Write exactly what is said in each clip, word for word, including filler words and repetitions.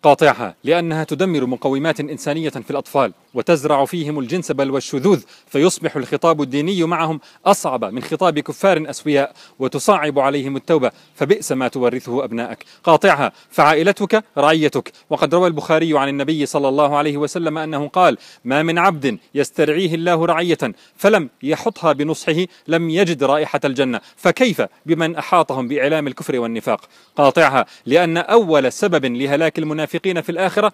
قاطعها لأنها تدمر مقومات إنسانية في الأطفال وتزرع فيهم الجنس بل والشذوذ، فيصبح الخطاب الديني معهم أصعب من خطاب كفار أسوياء وتصعب عليهم التوبة، فبئس ما تورثه أبنائك. قاطعها فعائلتك رعيتك. وقد روى البخاري عن النبي صلى الله عليه وسلم أنه قال: ما من عبد يسترعيه الله رعية فلم يحطها بنصحه لم يجد رائحة الجنة، فكيف بمن أحاطهم بإعلام الكفر والنفاق. قاطعها لأن أول سبب لهلاك المنافقين في الآخرة: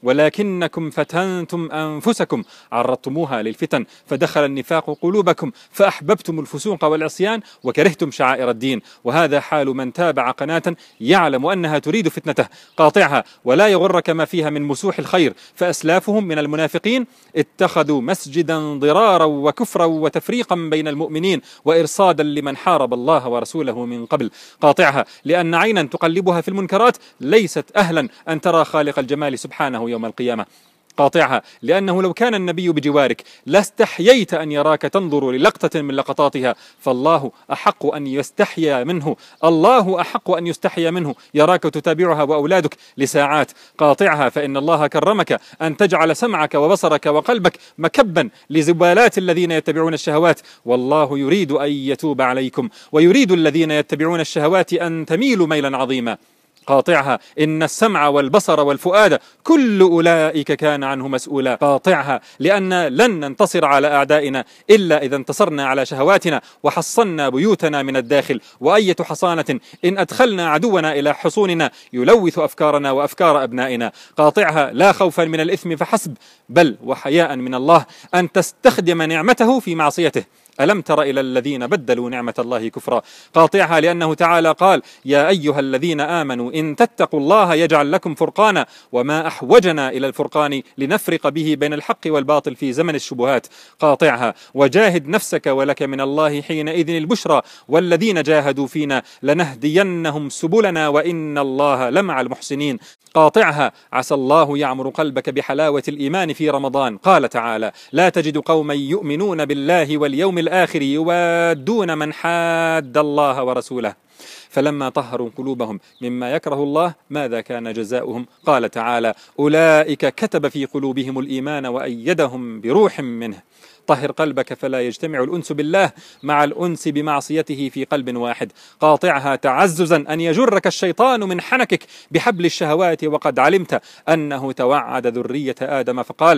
ولكنكم فتنتم أنفسكم، عرضتموها للفتن فدخل النفاق قلوبكم فأحببتم الفسوق والعصيان وكرهتم شعائر الدين، وهذا حال من تابع قناة يعلم أنها تريد فتنته. قاطعها ولا يغرك ما فيها من مسوح الخير، فأسلافهم من المنافقين اتخذوا مسجدا ضرارا وكفرا وتفريقا بين المؤمنين وإرصادا لمن حارب الله ورسوله من قبل. قاطعها لأن عينا تقلبها في المنكرات ليست أهلا أن ترى خالق الجمال سبحانه يوم القيامة. قاطعها لأنه لو كان النبي بجوارك لاستحييت أن يراك تنظر للقطة من لقطاتها، فالله أحق أن يستحيا منه الله أحق أن يستحيا منه يراك تتابعها وأولادك لساعات. قاطعها فإن الله كرمك أن تجعل سمعك وبصرك وقلبك مكبا لزبالات الذين يتبعون الشهوات، والله يريد أن يتوب عليكم ويريد الذين يتبعون الشهوات أن تميلوا ميلا عظيما. قاطعها إن السمع والبصر والفؤاد كل أولئك كان عنه مسؤولا. قاطعها لأن لن ننتصر على أعدائنا إلا إذا انتصرنا على شهواتنا وحصنا بيوتنا من الداخل، وأية حصانة إن أدخلنا عدونا إلى حصوننا يلوث أفكارنا وأفكار أبنائنا. قاطعها لا خوفا من الإثم فحسب، بل وحياء من الله أن تستخدم نعمته في معصيته. ألم تر إلى الذين بدلوا نعمة الله كفرا. قاطعها لأنه تعالى قال: يا أيها الذين آمنوا إن تتقوا الله يجعل لكم فرقانا، وما أحوجنا إلى الفرقان لنفرق به بين الحق والباطل في زمن الشبهات. قاطعها وجاهد نفسك ولك من الله حينئذ البشرى، والذين جاهدوا فينا لنهدينهم سبلنا وإن الله لمع المحسنين. قاطعها عسى الله يعمر قلبك بحلاوة الإيمان في رمضان. قال تعالى: لا تجد قوما يؤمنون بالله واليوم الآخر يوادون من حاد الله ورسوله، فلما طهروا قلوبهم مما يكره الله ماذا كان جزاؤهم؟ قال تعالى: أولئك كتب في قلوبهم الإيمان وأيدهم بروح منه. طهر قلبك فلا يجتمع الأنس بالله مع الأنس بمعصيته في قلب واحد. قاطعها تعززا أن يجرك الشيطان من حنكك بحبل الشهوات، وقد علمت أنه توعد ذرية آدم فقال: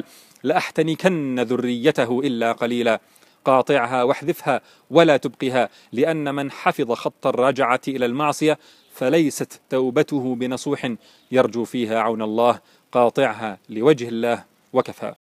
لأحتنكن ذريته إلا قليلا. قاطعها واحذفها ولا تبقها، لأن من حفظ خط الرجعة إلى المعصية فليست توبته بنصوح يرجو فيها عون الله. قاطعها لوجه الله وكفى.